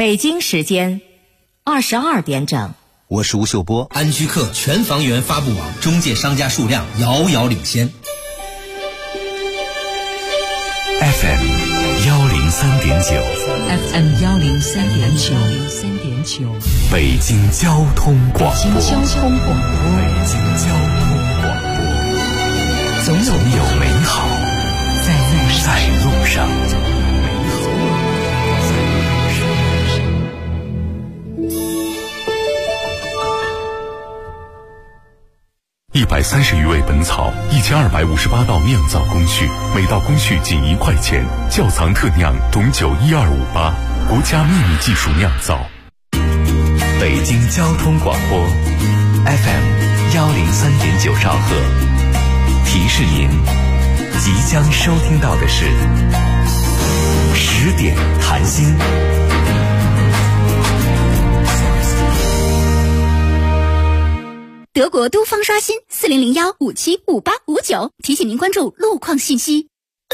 北京时间22点整。 我是吴秀波。 安居客全房源发布网中介商家数量遥遥领先。 FM 103.9 FM 103.9 北京交通广播。 北京交通广播，总有美好在路上。 130余味本草，1258道酿造工序，每道工序仅1块钱。窖藏特酿董酒12588，国家秘密技术酿造。 北京交通广播 FM 103.9兆赫，提示您即将收听到的是10点谈心。 德国都方刷新4001575859，提醒您关注路况信息。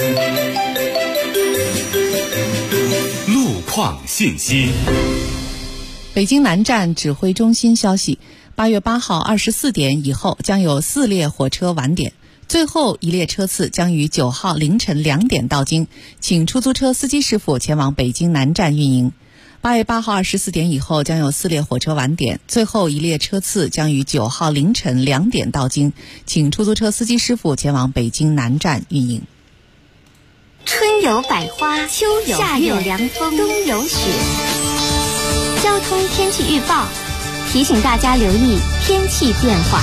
路况信息。 北京南站指挥中心消息，8月8号24点以后将有4列火车晚点，最后一列车次将于9号凌晨2点到京，请出租车司机师傅前往北京南站运营。8月8号24点以后将有4列火车晚点，最后一列车次将于9号凌晨2点到京，请出租车司机师傅前往北京南站运营。 春有百花，秋有夏有凉风，冬有雪。交通天气预报提醒大家留意天气变化。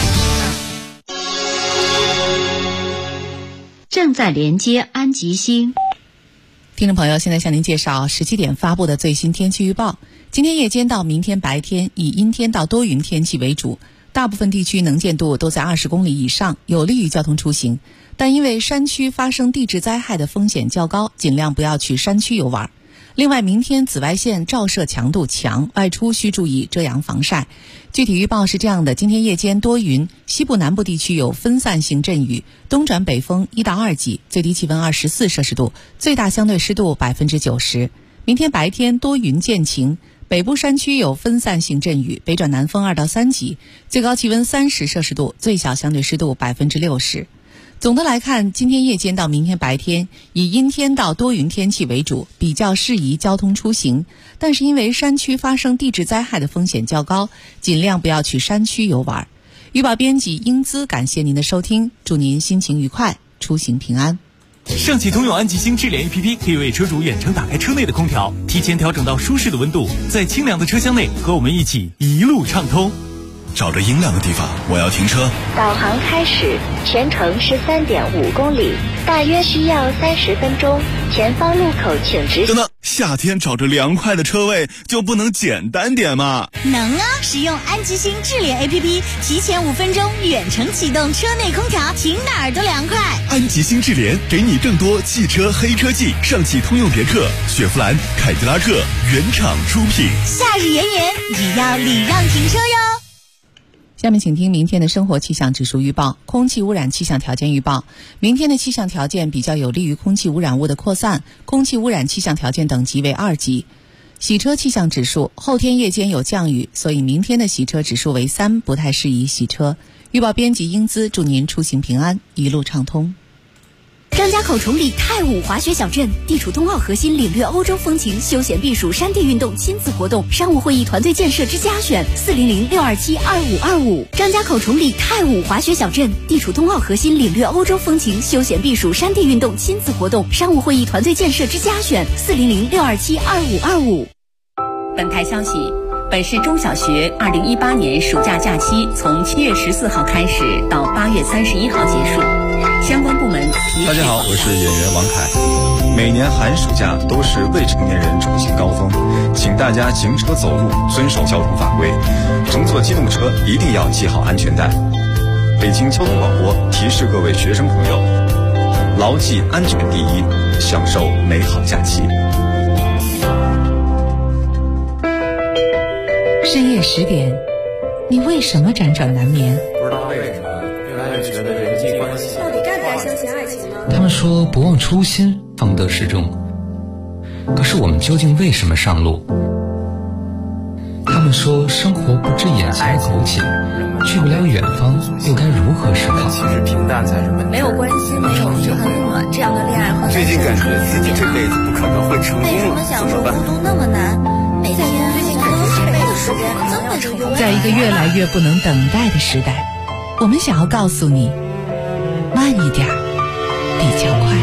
正在连接安吉星。 听众朋友，现在向您介绍17点发布的最新天气预报。今天夜间到明天白天以阴天到多云天气为主，大部分地区能见度都在20公里以上，有利于交通出行。但因为山区发生地质灾害的风险较高，尽量不要去山区游玩。另外，明天紫外线照射强度强，外出需注意遮阳防晒。具体预报是这样的：今天夜间多云，西部南部地区有分散性阵雨，东转北风1到2级，最低气温24摄氏度，最大相对湿度90%。明天白天多云见晴，北部山区有分散性阵雨，北转南风2到3级，最高气温30摄氏度，最小相对湿度60%。总的来看，今天夜间到明天白天以阴天到多云天气为主，比较适宜交通出行。但是因为山区发生地质灾害的风险较高，尽量不要去山区游玩。预报编辑英姿感谢您的收听，祝您心情愉快，出行平安。 上汽通用安吉星智联 APP 可以为车主远程打开车内的空调，提前调整到舒适的温度，在清凉的车厢内和我们一起一路畅通。 找着阴凉的地方，我要停车。 导航开始，全程是3.5公里，大约需要30分钟。前方路口请直行。 等等，夏天找着凉快的车位就不能简单点吗？ 能啊！使用安吉星智联 APP， 提前5分钟远程启动车内空调，停哪儿都凉快。 安吉星智联给你更多汽车黑科技，上汽通用别克、雪佛兰、凯迪拉克原厂出品。 夏日炎炎，也要礼让停车哟。 下面请听明天的生活气象指数预报。空气污染气象条件预报，明天的气象条件比较有利于空气污染物的扩散，空气污染气象条件等级为2级。洗车气象指数，后天夜间有降雨，所以明天的洗车指数为3，不太适宜洗车。预报编辑英姿祝您出行平安，一路畅通。 张家口崇礼太武滑雪小镇，地处冬奥核心，领略欧洲风情，休闲避暑，山地运动，亲子活动，商务会议，团队建设之佳选，400-627-2525。张家口崇礼太武滑雪小镇，地处冬奥核心，领略欧洲风情，休闲避暑，山地运动，亲子活动，商务会议，团队建设之佳选，400-627-2525。 本台消息，本市中小学2018年暑假假期从7月14号开始到8月31号结束。相关部门大家好，我是演员王凯。每年寒暑假都是未成年人出行高峰，请大家行车走路遵守交通法规，乘坐机动车一定要系好安全带。北京交通广播提示各位学生朋友，牢记安全第一，享受美好假期。 深夜10点，你为什么辗转难眠？ 不知道为什么越来越觉得人际关系到底该不该相信爱情呢？ 他们说不忘初心方得始终，可是我们究竟为什么上路？ 们说生活不止眼前苟且，去不了远方，又该如何是好？ 其实平淡才是本质。 没有关系，没有就很暖，这样的恋爱和最近感觉自己这辈子不可能会成功了， 为什么享受孤独那么难？每天最近感觉这辈子时间根本就永远。 在一个越来越不能等待的时代，我们想要告诉你，慢一点比较快。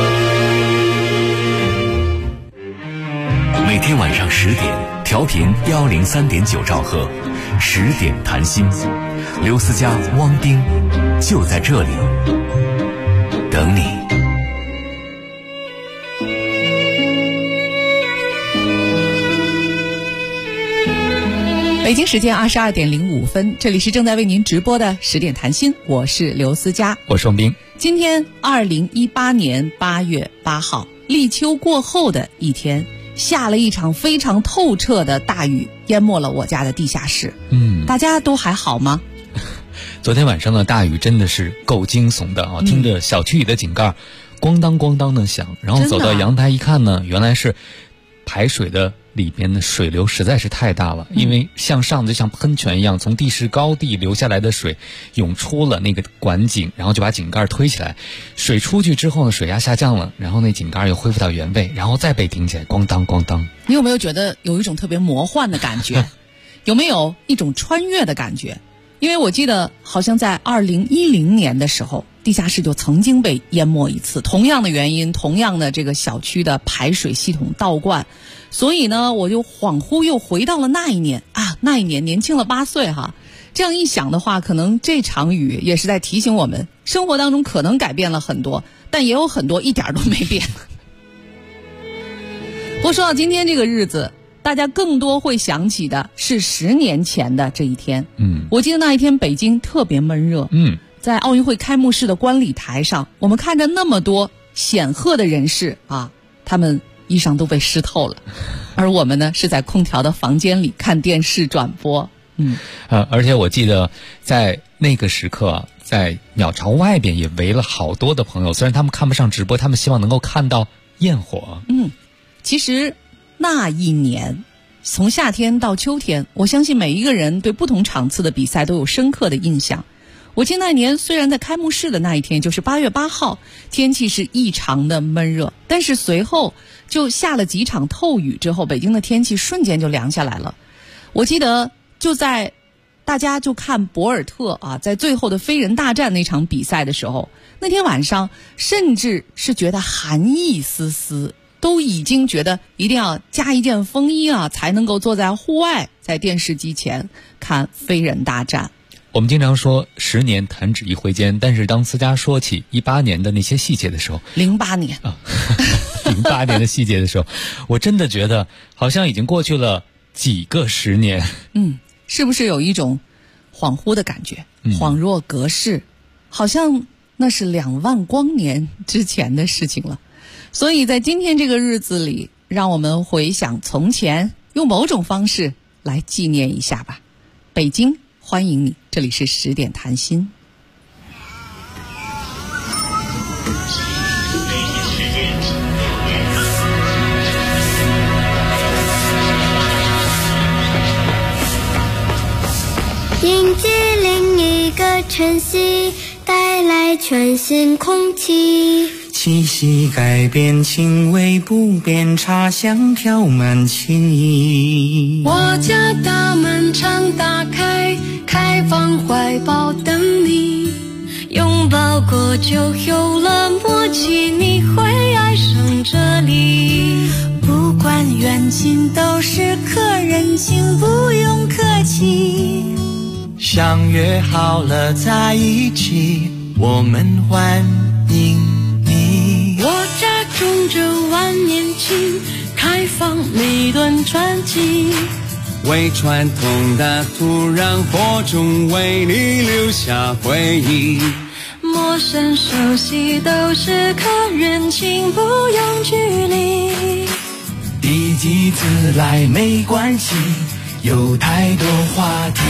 每天晚上10点，调频103.9兆赫，10点谈心，刘思佳、汪冰就在这里等你。 北京时间22点05分，这里是正在为您直播的10点谈心，我是刘思佳， 我是汪冰。 今天2018年8月8号，立秋过后的一天，下了一场非常透彻的大雨，淹没了我家的地下室。大家都还好吗？ 昨天晚上的大雨真的是够惊悚的啊！听着小区里的井盖咣当咣当的响，然后走到阳台一看呢，原来是排水的里边的水流实在是太大了，因为向上就像喷泉一样，从地势高地流下来的水涌出了那个管井，然后就把井盖推起来，水出去之后呢，水压下降了，然后那井盖又恢复到原位，然后再被顶起来，咣当咣当。 你有没有觉得有一种特别魔幻的感觉？有没有一种穿越的感觉？因为我记得好像在2010年的时候，地下室就曾经被淹没一次，同样的原因，同样的这个小区的排水系统倒灌，所以呢，我就恍惚又回到了那一年啊，那一年年轻了8岁哈。这样一想的话，可能这场雨也是在提醒我们，生活当中可能改变了很多，但也有很多一点都没变。不过说到今天这个日子，大家更多会想起的是10年前的这一天。我记得那一天北京特别闷热。在奥运会开幕式的观礼台上，我们看着那么多显赫的人士啊，他们衣裳都被湿透了，而我们呢是在空调的房间里看电视转播。 而且我记得在那个时刻，在鸟巢外边也围了好多的朋友，虽然他们看不上直播，他们希望能够看到焰火。 其实那一年从夏天到秋天，我相信每一个人对不同场次的比赛都有深刻的印象。我记得那年虽然在开幕式的那一天，就是8月8号，天气是异常的闷热，但是随后就下了几场透雨之后，北京的天气瞬间就凉下来了。我记得就在大家就看博尔特啊，在最后的飞人大战那场比赛的时候，那天晚上甚至是觉得寒意丝丝，都已经觉得一定要加一件风衣啊，才能够坐在户外，在电视机前看飞人大战。 我们经常说10年弹指一挥间，但是当思佳说起18年的那些细节的时候 ，08年 08年的细节的时候，我真的觉得好像已经过去了几个10年。 是不是有一种恍惚的感觉？恍若隔世，好像那是2万光年之前的事情了。所以在今天这个日子里，让我们回想从前，用某种方式来纪念一下吧。北京欢迎你，这里是10点谈心。 迎接另一个晨曦，带来全新空气。 气息改变，情味不变，茶香飘满情意。 我家大门常打开，开放怀抱等你。拥抱过就有了默契，你会爱上这里。不管远近都是客人，请不用客气。 相约好了在一起，我们欢迎你。 我家种着万年青，开放每段传奇。 为传统的土壤播种，为你留下回忆。 陌生熟悉都是客人，请不用距离。 第几次来没关系，有太多话题。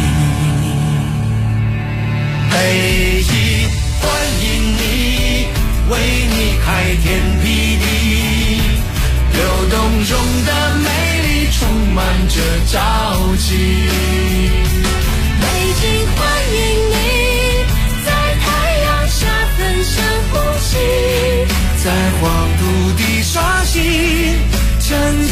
北京欢迎你，为你开天辟地，流动中的美丽充满着朝气。 北京欢迎你，在太阳下分享呼吸， 在黄土地刷新成绩。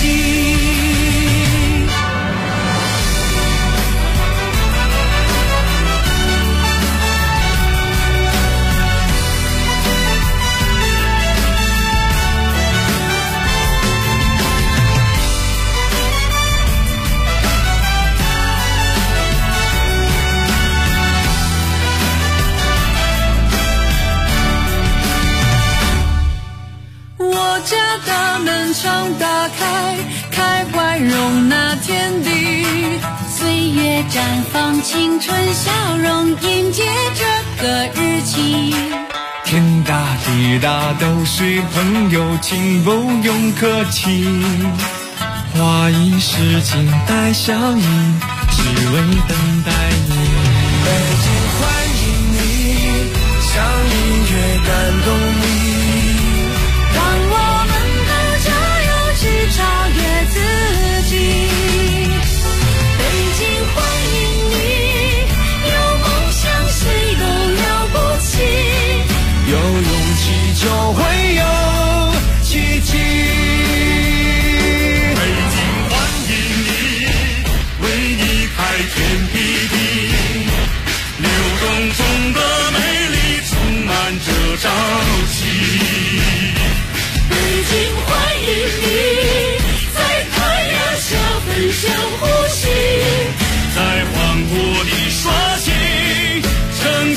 窗打开，开怀容纳天地，岁月绽放青春笑容，迎接这个日期。 天大地大都是朋友，请不用客气。花一世静待效应，只为等待你。北京欢迎你，像音乐感动你。 超越自己，北京欢迎你，有梦想谁都了不起， 有勇气就会有奇迹。 北京欢迎你，为你开天辟地，流动中的美丽充满着朝气。 北京欢迎你，分享呼吸， 在黄土地刷新成绩。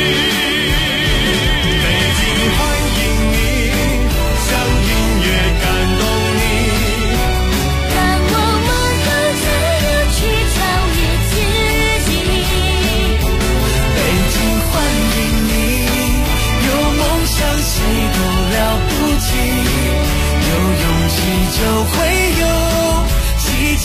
北京欢迎你，像音乐感动你， 让我们更自由去超越自己。 北京欢迎你，有梦想谁都了不起，有勇气就会有奇迹。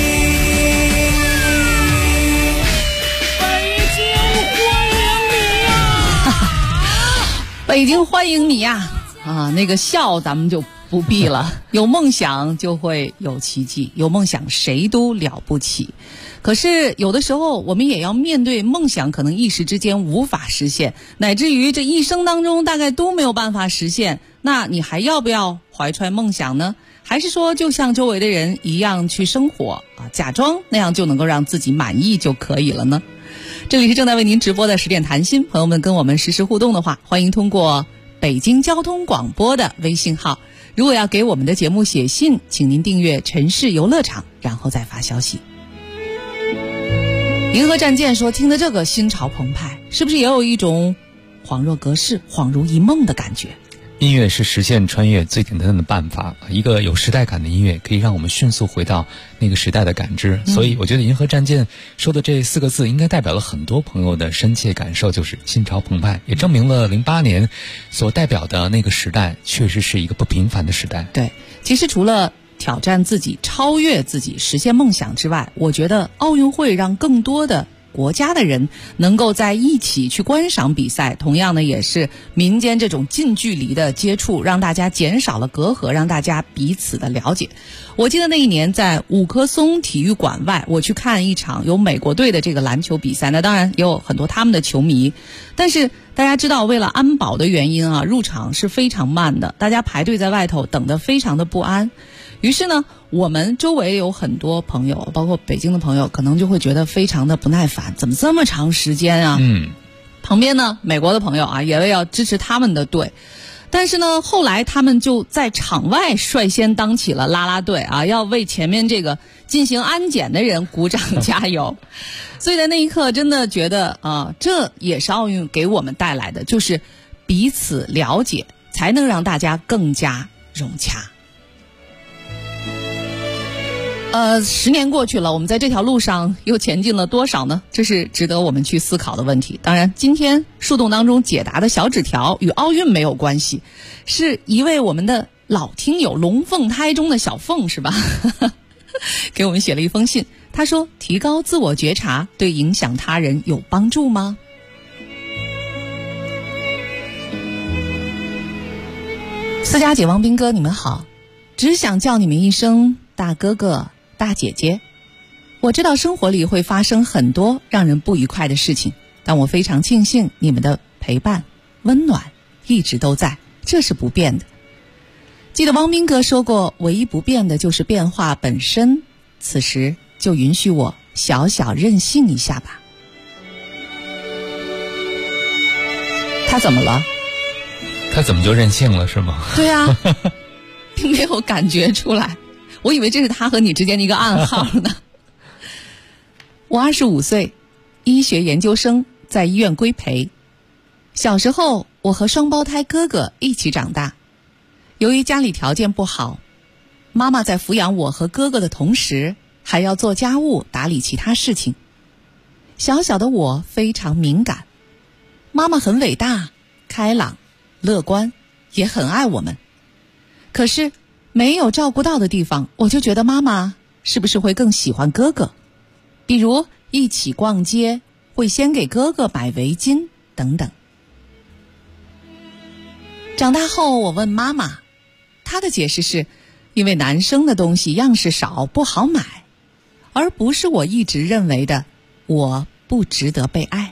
北京欢迎你呀！啊，那个笑咱们就不必了。有梦想就会有奇迹，有梦想谁都了不起。可是有的时候我们也要面对梦想可能一时之间无法实现，乃至于这一生当中大概都没有办法实现，那你还要不要怀揣梦想呢？还是说就像周围的人一样去生活啊，假装那样就能够让自己满意就可以了呢？这里是正在为您直播的10点谈心，朋友们跟我们实时互动的话，欢迎通过北京交通广播的微信号。如果要给我们的节目写信，请您订阅城市游乐场，然后再发消息。银河战舰说，听的这个心潮澎湃，是不是也有一种恍若隔世、恍如一梦的感觉？ 音乐是实现穿越最简单的办法，一个有时代感的音乐可以让我们迅速回到那个时代的感知。所以我觉得银河战舰说的这4个字应该代表了很多朋友的深切感受，就是心潮澎湃，也证明了08年所代表的那个时代确实是一个不平凡的时代。 对，其实除了挑战自己、超越自己、实现梦想之外，我觉得奥运会让更多的国家的人能够在一起去观赏比赛，同样呢也是民间这种近距离的接触，让大家减少了隔阂，让大家彼此的了解。我记得那一年在五棵松体育馆外，我去看一场有美国队的这个篮球比赛，那当然也有很多他们的球迷，但是大家知道为了安保的原因啊，入场是非常慢的，大家排队在外头等得非常的不安。于是呢，我们周围有很多朋友，包括北京的朋友，可能就会觉得非常的不耐烦，怎么这么长时间啊？旁边呢，美国的朋友啊，也要支持他们的队，但是呢，后来他们就在场外率先当起了啦啦队啊，要为前面这个进行安检的人鼓掌加油。所以在那一刻，真的觉得啊，这也是奥运给我们带来的，就是彼此了解，才能让大家更加融洽。10年过去了，我们在这条路上又前进了多少呢？这是值得我们去思考的问题。当然，今天树洞当中解答的小纸条与奥运没有关系，是一位我们的老听友龙凤胎中的小凤，是吧？给我们写了一封信，他说：提高自我觉察对影响他人有帮助吗？思佳姐、王斌哥，你们好，只想叫你们一声大哥哥大姐姐， 我知道生活里会发生很多让人不愉快的事情，但我非常庆幸你们的陪伴温暖一直都在，这是不变的。记得汪斌哥说过，唯一不变的就是变化本身，此时就允许我小小任性一下吧。他怎么了？ 他怎么就任性了是吗？ 对啊，并没有感觉出来，我以为这是他和你之间的一个暗号呢。我25岁，医学研究生，在医院规培。小时候我和双胞胎哥哥一起长大，由于家里条件不好，妈妈在抚养我和哥哥的同时还要做家务打理其他事情。小小的我非常敏感，妈妈很伟大开朗乐观，也很爱我们，可是没有照顾到的地方，我就觉得妈妈是不是会更喜欢哥哥，比如一起逛街会先给哥哥买围巾等等。长大后我问妈妈，她的解释是因为男生的东西样式少不好买，而不是我一直认为的我不值得被爱。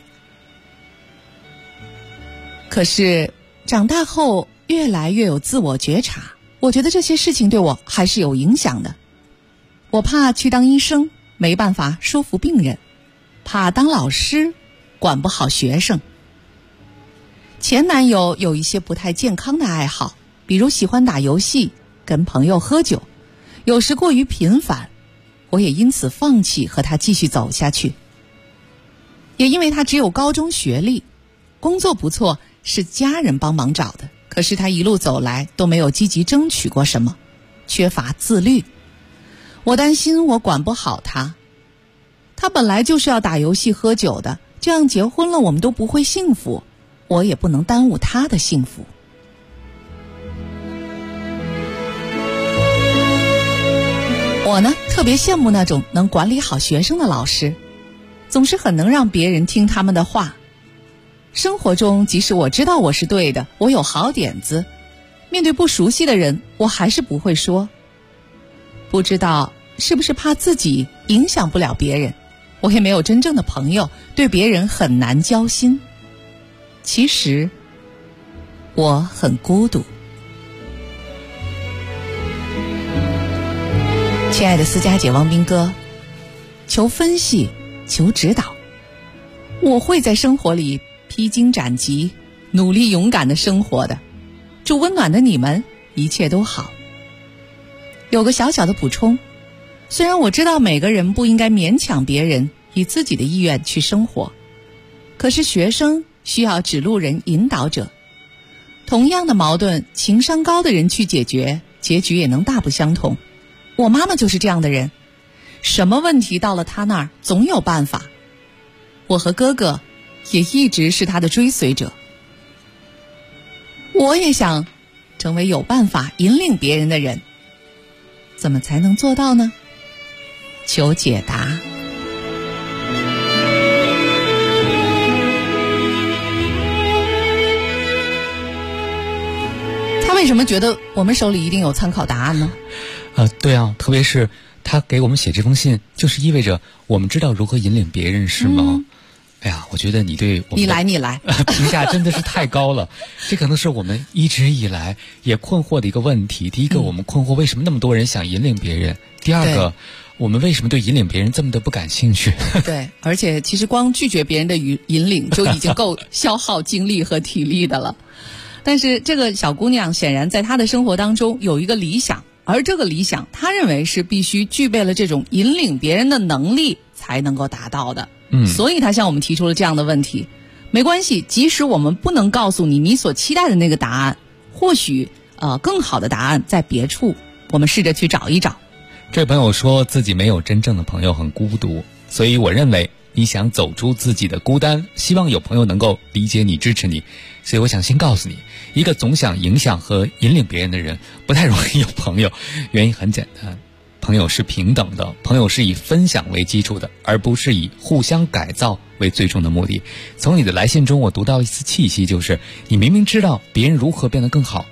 可是长大后越来越有自我觉察，我觉得这些事情对我还是有影响的。我怕去当医生没办法说服病人，怕当老师管不好学生。前男友有一些不太健康的爱好，比如喜欢打游戏，跟朋友喝酒，有时过于频繁，我也因此放弃和他继续走下去。也因为他只有高中学历，工作不错，是家人帮忙找的，可是他一路走来都没有积极争取过什么，缺乏自律。我担心我管不好他，他本来就是要打游戏喝酒的，这样结婚了我们都不会幸福，我也不能耽误他的幸福。我呢，特别羡慕那种能管理好学生的老师，总是很能让别人听他们的话。生活中即使我知道我是对的，我有好点子，面对不熟悉的人我还是不会说。不知道是不是怕自己影响不了别人，我也没有真正的朋友，对别人很难交心。其实我很孤独。亲爱的思佳姐汪斌哥，求分析，求指导。我会在生活里披荆斩棘，努力勇敢的生活的。祝温暖的你们一切都好。有个小小的补充，虽然我知道每个人不应该勉强别人以自己的意愿去生活，可是学生需要指路人引导者。同样的矛盾，情商高的人去解决，结局也能大不相同。我妈妈就是这样的人，什么问题到了她那儿总有办法。我和哥哥也一直是她的追随者。我也想成为有办法引领别人的人，怎么才能做到呢？求解答。他为什么觉得我们手里一定有参考答案呢？ 对啊，特别是他给我们写这封信，就是意味着我们知道如何引领别人，是吗？哎呀，我觉得你对我们你来评价真的是太高了。这可能是我们一直以来也困惑的一个问题。第一个，我们困惑为什么那么多人想引领别人；第二个，我们为什么对引领别人这么的不感兴趣？ 对，而且其实光拒绝别人的引领就已经够消耗精力和体力的了。但是这个小姑娘显然在她的生活当中有一个理想，而这个理想她认为是必须具备了这种引领别人的能力才能够达到的。所以她向我们提出了这样的问题。没关系，即使我们不能告诉你所期待的那个答案，或许更好的答案在别处，我们试着去找一找。 这位朋友说自己没有真正的朋友，很孤独，所以我认为你想走出自己的孤单，希望有朋友能够理解你支持你。所以我想先告诉你，一个总想影响和引领别人的人不太容易有朋友。原因很简单，朋友是平等的，朋友是以分享为基础的，而不是以互相改造为最终的目的。从你的来信中我读到一丝气息，就是你明明知道别人如何变得更好，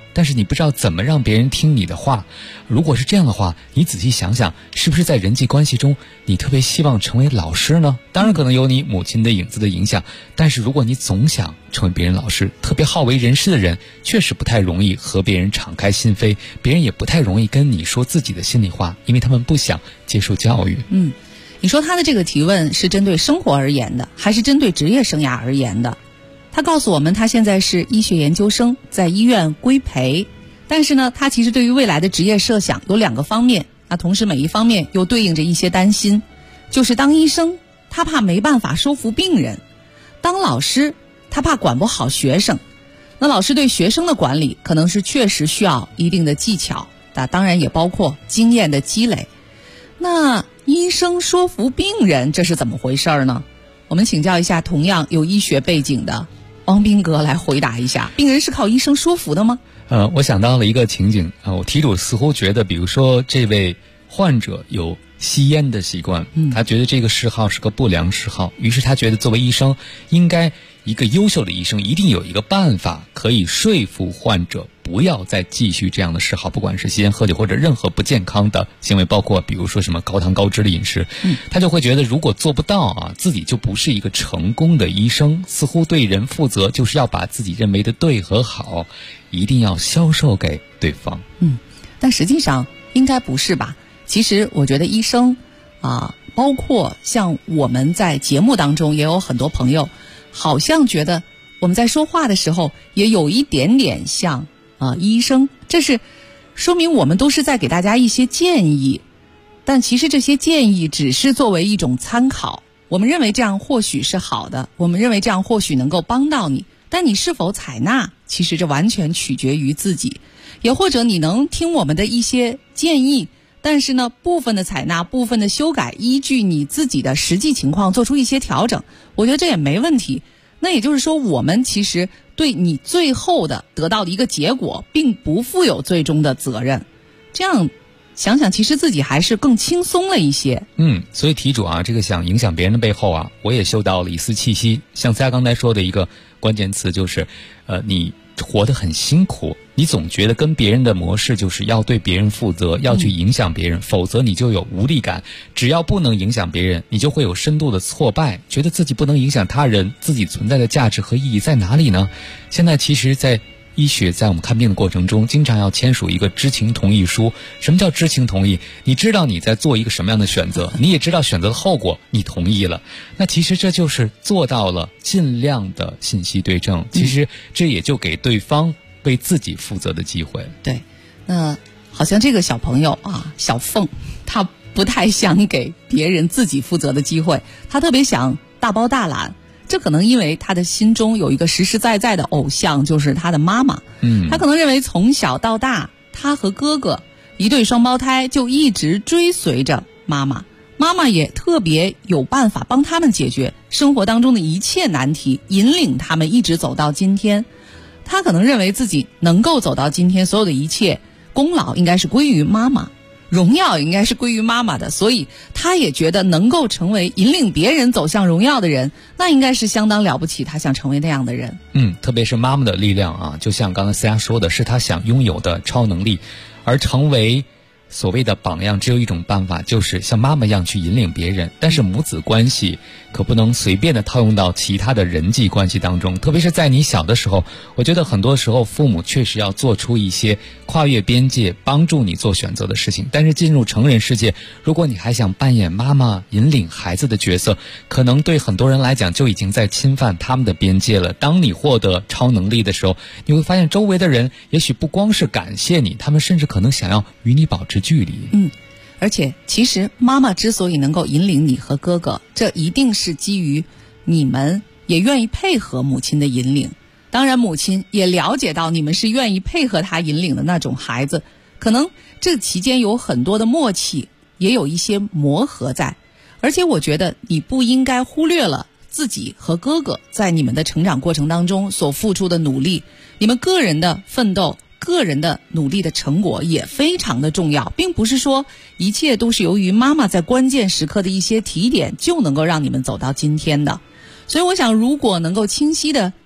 但是你不知道怎么让别人听你的话。如果是这样的话，你仔细想想，是不是在人际关系中你特别希望成为老师呢？当然可能有你母亲的影子的影响，但是如果你总想成为别人老师，特别好为人师的人确实不太容易和别人敞开心扉，别人也不太容易跟你说自己的心里话，因为他们不想接受教育。 你说他的这个提问是针对生活而言的，还是针对职业生涯而言的？他告诉我们他现在是医学研究生，在医院规培，但是呢，他其实对于未来的职业设想有2个方面，那同时每一方面又对应着一些担心。就是当医生，他怕没办法说服病人；当老师，他怕管不好学生。那老师对学生的管理可能是确实需要一定的技巧，当然也包括经验的积累。那医生说服病人，这是怎么回事呢？我们请教一下同样有医学背景的汪斌哥来回答一下，病人是靠医生说服的吗？ 我想到了一个情景我题主似乎觉得，比如说这位患者有吸烟的习惯，他觉得这个嗜好是个不良嗜好，于是他觉得作为医生，应该一个优秀的医生一定有一个办法可以说服患者不要再继续这样的嗜好，不管是吸烟喝酒或者任何不健康的行为，包括比如说什么高糖高脂的饮食，他就会觉得如果做不到自己就不是一个成功的医生。似乎对人负责就是要把自己认为的对和好一定要销售给对方。 但实际上应该不是吧？其实我觉得医生包括像我们在节目当中也有很多朋友好像觉得我们在说话的时候也有一点点像医生，这是说明我们都是在给大家一些建议，但其实这些建议只是作为一种参考，我们认为这样或许是好的，我们认为这样或许能够帮到你，但你是否采纳，其实这完全取决于自己。也或者你能听我们的一些建议，但是呢，部分的采纳，部分的修改，依据你自己的实际情况做出一些调整，我觉得这也没问题。那也就是说，我们其实对你最后的得到的一个结果并不负有最终的责任。这样想想，其实自己还是更轻松了一些。 所以题主这个想影响别人的背后我也嗅到了一丝气息。像大家刚才说的一个关键词就是你活得很辛苦，你总觉得跟别人的模式就是要对别人负责，要去影响别人，否则你就有无力感。只要不能影响别人，你就会有深度的挫败，觉得自己不能影响他人，自己存在的价值和意义在哪里呢？现在其实在医学，在我们看病的过程中经常要签署一个知情同意书。什么叫知情同意？你知道你在做一个什么样的选择，你也知道选择的后果，你同意了，那其实这就是做到了尽量的信息对证。其实这也就给对方为自己负责的机会。 对，那好像这个小朋友小凤，他不太想给别人自己负责的机会，他特别想大包大揽。这可能因为他的心中有一个实实在在的偶像，就是他的妈妈。他可能认为从小到大，他和哥哥一对双胞胎就一直追随着妈妈，妈妈也特别有办法帮他们解决生活当中的一切难题，引领他们一直走到今天。他可能认为自己能够走到今天，所有的一切功劳应该是归于妈妈，荣耀应该是归于妈妈的，所以他也觉得能够成为引领别人走向荣耀的人，那应该是相当了不起，他想成为那样的人。 特别是妈妈的力量就像刚才思佳说的，是他想拥有的超能力。而成为所谓的榜样，只有一种办法，就是像妈妈一样去引领别人。但是母子关系可不能随便的套用到其他的人际关系当中，特别是在你小的时候，我觉得很多时候父母确实要做出一些跨越边界帮助你做选择的事情。但是进入成人世界，如果你还想扮演妈妈引领孩子的角色，可能对很多人来讲就已经在侵犯他们的边界了。当你获得超能力的时候，你会发现周围的人也许不光是感谢你，他们甚至可能想要与你保持距离。 而且其实妈妈之所以能够引领你和哥哥，这一定是基于你们也愿意配合母亲的引领。当然母亲也了解到你们是愿意配合她引领的那种孩子，可能这期间有很多的默契，也有一些磨合在。而且我觉得你不应该忽略了自己和哥哥在你们的成长过程当中所付出的努力，你们个人的奋斗，个人的努力的成果也非常的重要，并不是说一切都是由于妈妈在关键时刻的一些提点就能够让你们走到今天的。所以我想，如果能够清晰的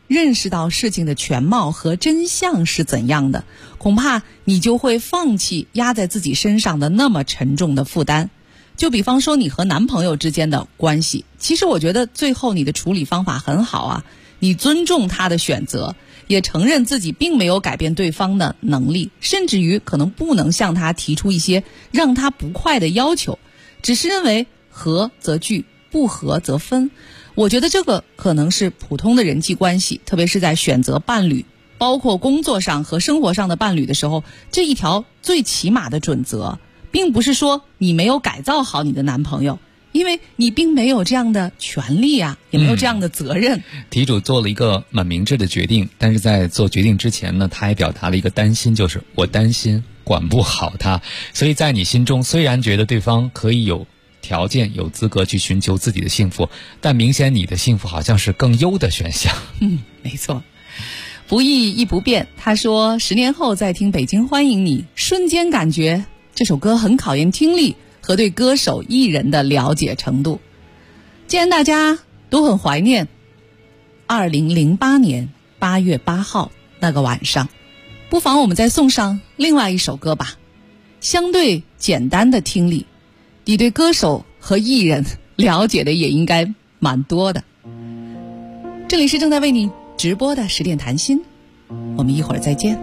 认识到事情的全貌和真相是怎样的，恐怕你就会放弃压在自己身上的那么沉重的负担。就比方说你和男朋友之间的关系，其实我觉得最后你的处理方法很好啊，你尊重他的选择，也承认自己并没有改变对方的能力，甚至于可能不能向他提出一些让他不快的要求，只是认为合则聚，不合则分。我觉得这个可能是普通的人际关系，特别是在选择伴侣，包括工作上和生活上的伴侣的时候，这一条最起码的准则，并不是说你没有改造好你的男朋友，因为你并没有这样的权利啊，也没有这样的责任。 题主做了一个蛮明智的决定，但是在做决定之前呢，他还表达了一个担心，就是我担心管不好他。所以在你心中虽然觉得对方可以有条件有资格去寻求自己的幸福，但明显你的幸福好像是更优的选项。 没错。不易亦不变，他说10年后再听北京欢迎你，瞬间感觉这首歌很考验听力和对歌手艺人的了解程度。既然大家都很怀念2008年8月8号那个晚上，不妨我们再送上另外一首歌吧。相对简单的听力，你对歌手和艺人了解的也应该蛮多的。这里是正在为你直播的10点谈心，我们一会儿再见。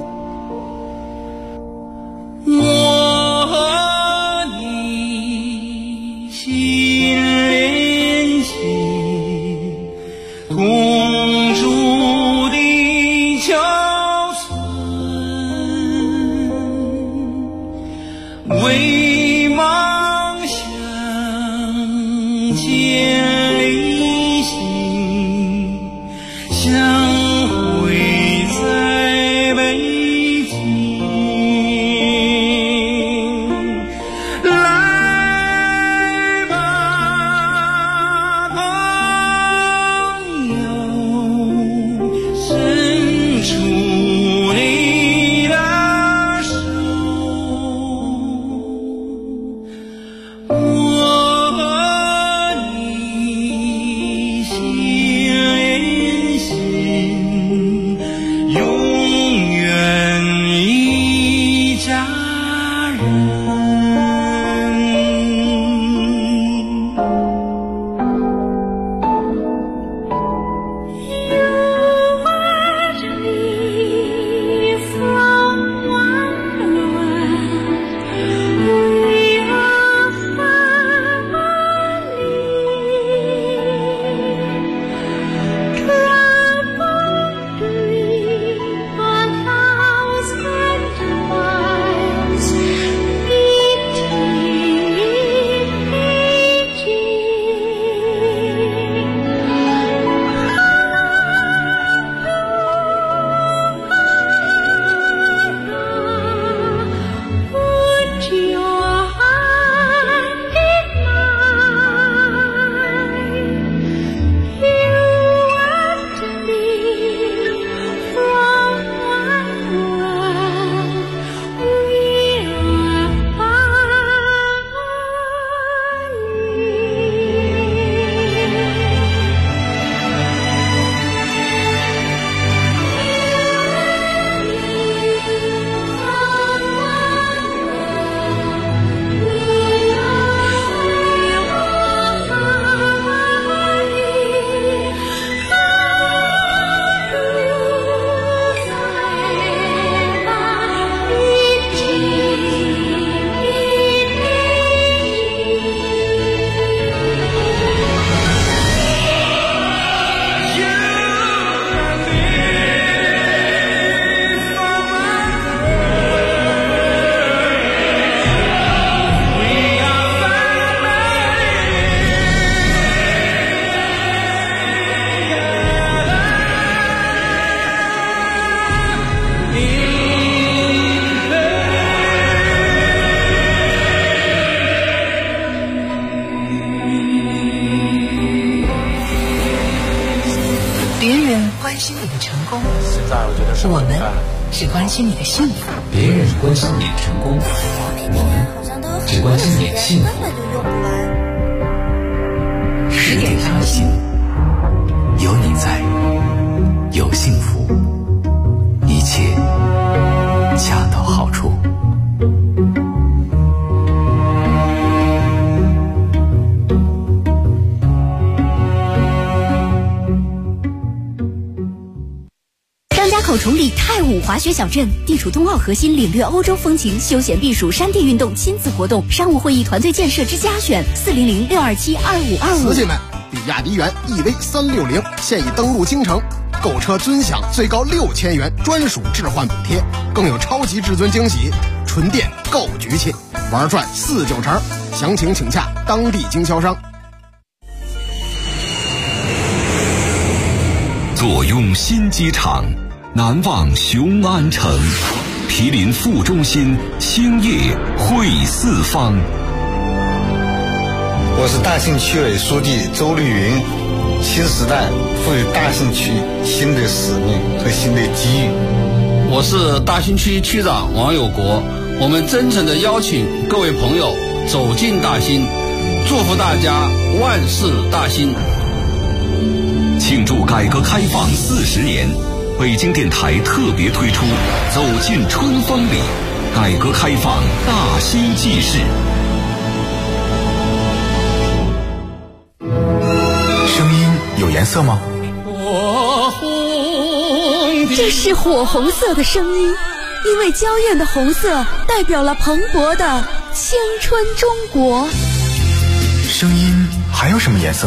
我和你心连心，共筑的桥村，为梦想千里行，相会在北京。来吧，朋友，伸出你的手，我和你心连心，永远一家人。 我们只关心你的幸福， 别人关心你的成功，我们只关心你的幸福。 10点谈心，有你在， 幸福，一切恰到好处。 张家口崇礼太武滑雪小镇，地处冬奥核心，领略欧洲风情，休闲避暑，山地运动，亲子活动，商务会议，团队建设之家选，400-627-2525。 司机们，比亚迪元 EV360现已登陆京城，购车尊享最高6000元专属置换补贴，更有超级至尊惊喜，纯电够局气，玩转4-9成。详情请洽当地经销商。 坐拥新机场，难忘雄安城，毗邻副中心，兴业汇四方。 我是大兴区委书记周绿云。新时代赋予大兴区新的使命和新的机遇。 我是大兴区区长王有国。我们真诚地邀请各位朋友走进大兴，祝福大家万事大兴。 庆祝改革开放40年，北京电台特别推出走进春风里，改革开放大兴纪事。 声音有颜色吗？ 这是火红色的声音，因为娇艳的红色代表了蓬勃的青春中国。 声音还有什么颜色？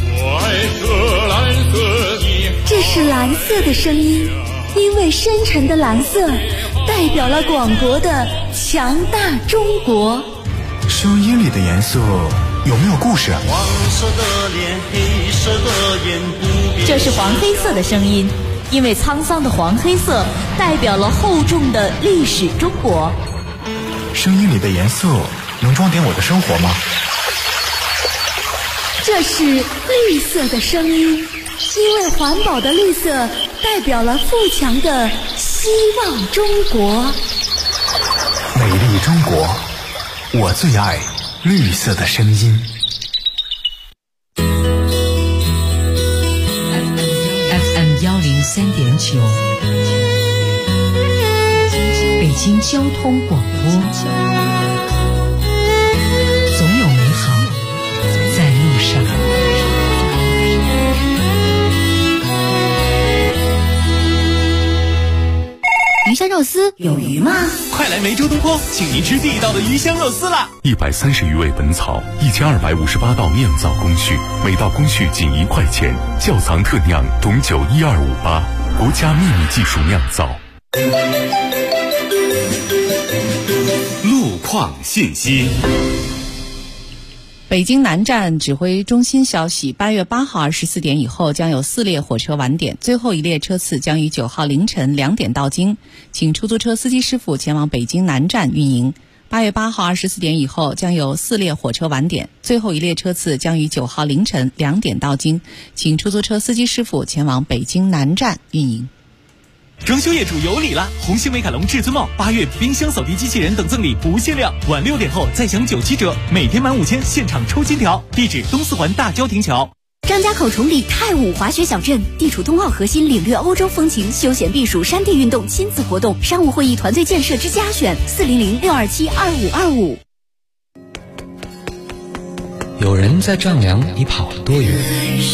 这是蓝色的声音，因为深沉的蓝色代表了广博的强大中国。 声音里的颜色有没有故事？ 黄色的脸，黑色的眼，不变。 这是黄黑色的声音，因为沧桑的黄黑色代表了厚重的历史中国。 声音里的颜色能装点我的生活吗？ 这是绿色的声音，因为环保的绿色代表了富强的希望中国。 美丽中国，我最爱绿色的声音。 FM 103.9，北京交通广播，总有美好在路上。 鱼香肉丝有鱼吗？ 快来梅州东坡，请您吃地道的鱼香肉丝啦 ！130余味本草，1258道酿造工序，每道工序仅1块钱，窖藏特酿董酒12588，国家秘密技术酿造。 路况信息。 北京南站指挥中心消息，8月8号24点以后将有4列火车晚点，最后一列车次将于9号凌晨2点到京，请出租车司机师傅前往北京南站运营。8月8号24点以后将有4列火车晚点，最后一列车次将于9号凌晨2点到京，请出租车司机师傅前往北京南站运营。 装修业主有礼了！红星美凯龙至尊帽8月冰箱扫地机器人等赠礼不限量，晚6点后再享97折，每天满5000现场抽金条。地址东四环大郊亭桥。 张家口崇礼太武滑雪小镇，地处冬奥核心，领略欧洲风情，休闲避暑，山地运动，亲子活动，商务会议，团队建设之家选，400-627-2525。 有人在丈量你跑了多远，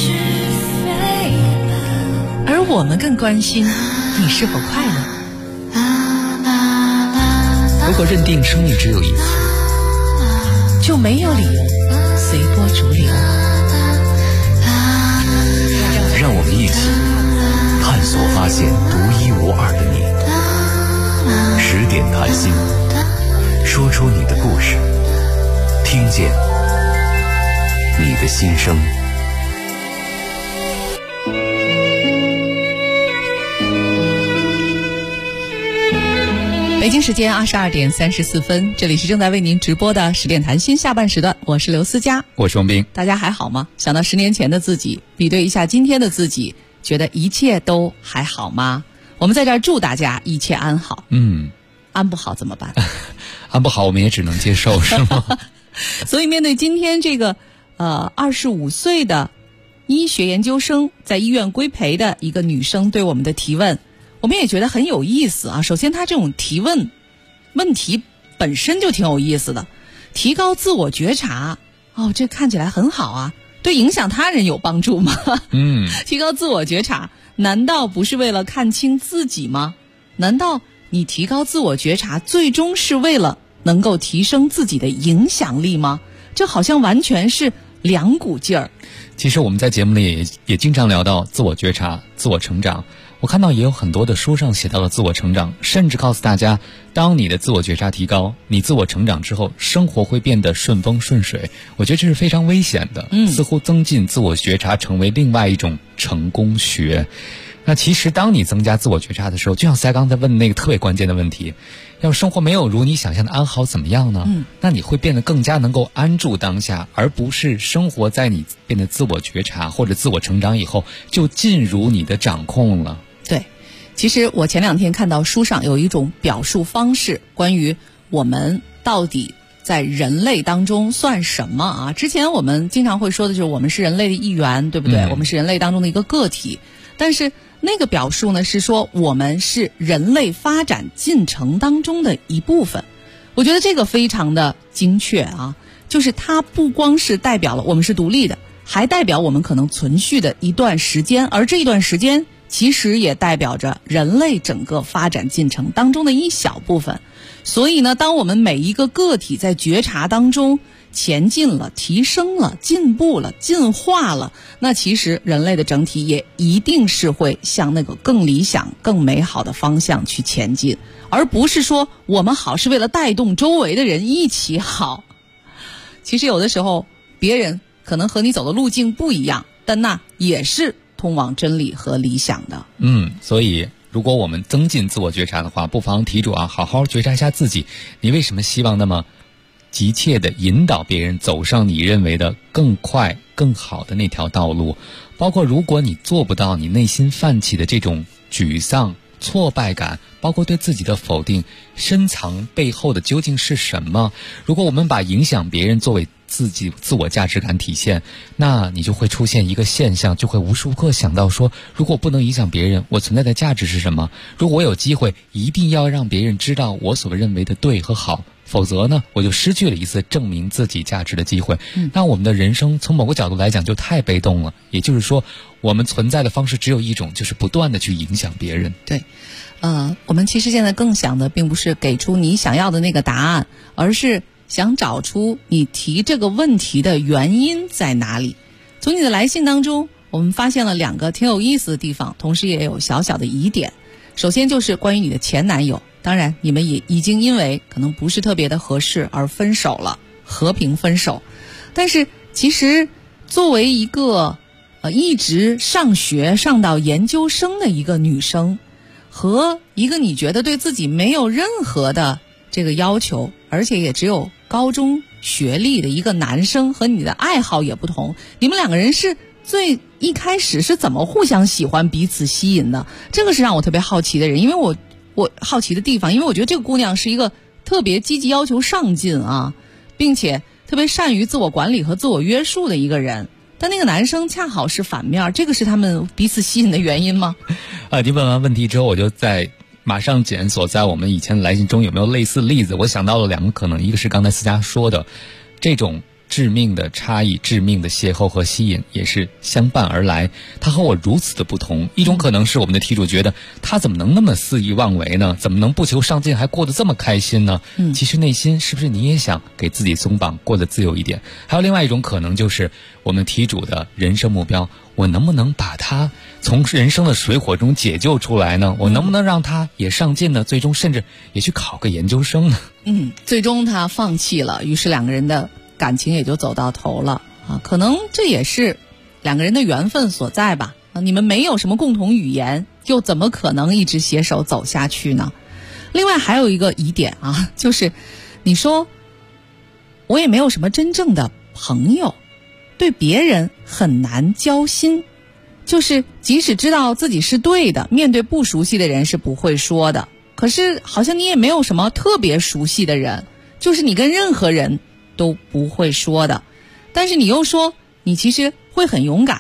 而我们更关心你是否快乐。 如果认定生命只有一次， 就没有理由随波逐流。 让我们一起探索发现独一无二的你。10点谈心，说出你的故事，听见你的心声。 北京时间22点34分，这里是正在为您直播的10点谈心下半时段，我是刘思佳， 我是王斌。 大家还好吗？想到10年前的自己，比对一下今天的自己，觉得一切都还好吗？我们在这儿祝大家一切安好。安不好怎么办？ 安不好我们也只能接受，是吗？ 所以面对今天这个25岁的医学研究生，在医院规培的一个女生对我们的提问，我们也觉得很有意思啊。首先她这种提问题本身就挺有意思的，提高自我觉察，这看起来很好啊，对影响他人有帮助吗？提高自我觉察难道不是为了看清自己吗？难道你提高自我觉察最终是为了能够提升自己的影响力吗？这好像完全是两股劲儿。 其实我们在节目里也经常聊到自我觉察、自我成长。我看到也有很多的书上写到了自我成长，甚至告诉大家，当你的自我觉察提高，你自我成长之后，生活会变得顺风顺水。我觉得这是非常危险的，似乎增进自我觉察成为另外一种成功学。那其实当你增加自我觉察的时候，就像赛刚才问的那个特别关键的问题，要生活没有如你想象的安好怎么样呢？那你会变得更加能够安住当下，而不是生活在你变得自我觉察或者自我成长以后就进入你的掌控了。 对，其实我前两天看到书上有一种表述方式，关于我们到底在人类当中算什么啊？之前我们经常会说的就是我们是人类的一员，对不对？我们是人类当中的一个个体，但是那个表述呢是说我们是人类发展进程当中的一部分。我觉得这个非常的精确啊，就是它不光是代表了我们是独立的，还代表我们可能存续的一段时间，而这一段时间其实也代表着人类整个发展进程当中的一小部分。所以呢，当我们每一个个体在觉察当中前进了、提升了、进步了、进化了，那其实人类的整体也一定是会向那个更理想、更美好的方向去前进，而不是说我们好是为了带动周围的人一起好。其实有的时候别人可能和你走的路径不一样，但那也是通往真理和理想的。 所以如果我们增进自我觉察的话，不妨题主好好觉察一下自己，你为什么希望那么急切地引导别人走上你认为的更快更好的那条道路。包括如果你做不到，你内心泛起的这种沮丧、挫败感，包括对自己的否定，深藏背后的究竟是什么？如果我们把影响别人作为自己自我价值感体现，那你就会出现一个现象，就会无时无刻想到说，如果不能影响别人，我存在的价值是什么？如果我有机会一定要让别人知道我所认为的对和好，否则呢，我就失去了一次证明自己价值的机会。那我们的人生从某个角度来讲就太被动了，也就是说我们存在的方式只有一种，就是不断的去影响别人。 对，我们其实现在更想的并不是给出你想要的那个答案，而是想找出你提这个问题的原因在哪里。从你的来信当中，我们发现了两个挺有意思的地方，同时也有小小的疑点。首先就是关于你的前男友，当然你们也已经因为可能不是特别的合适而分手了，和平分手。但是其实作为一个一直上学上到研究生的一个女生，和一个你觉得对自己没有任何的这个要求，而且也只有高中学历的一个男生，和你的爱好也不同，你们两个人是最一开始是怎么互相喜欢、彼此吸引的？这个是让我特别好奇的人，因为我好奇的地方，因为我觉得这个姑娘是一个特别积极、要求上进啊，并且特别善于自我管理和自我约束的一个人。但那个男生恰好是反面，这个是他们彼此吸引的原因吗？ 你问完问题之后，我就马上检索在我们以前的来信中有没有类似例子。我想到了两个可能，一个是刚才思佳说的这种致命的差异、致命的邂逅和吸引也是相伴而来，他和我如此的不同。一种可能是我们的题主觉得他怎么能那么肆意妄为呢？怎么能不求上进还过得这么开心呢？其实内心是不是你也想给自己松绑，过得自由一点？还有另外一种可能，就是我们题主的人生目标，我能不能把他从人生的水火中解救出来呢？我能不能让他也上进呢？最终甚至也去考个研究生呢？ 最终他放弃了，于是两个人的感情也就走到头了啊，可能这也是两个人的缘分所在吧。你们没有什么共同语言，又怎么可能一直携手走下去呢？另外还有一个疑点啊，就是你说我也没有什么真正的朋友，对别人很难交心，就是即使知道自己是对的，面对不熟悉的人是不会说的。可是好像你也没有什么特别熟悉的人，就是你跟任何人都不会说的。但是你又说你其实会很勇敢啊，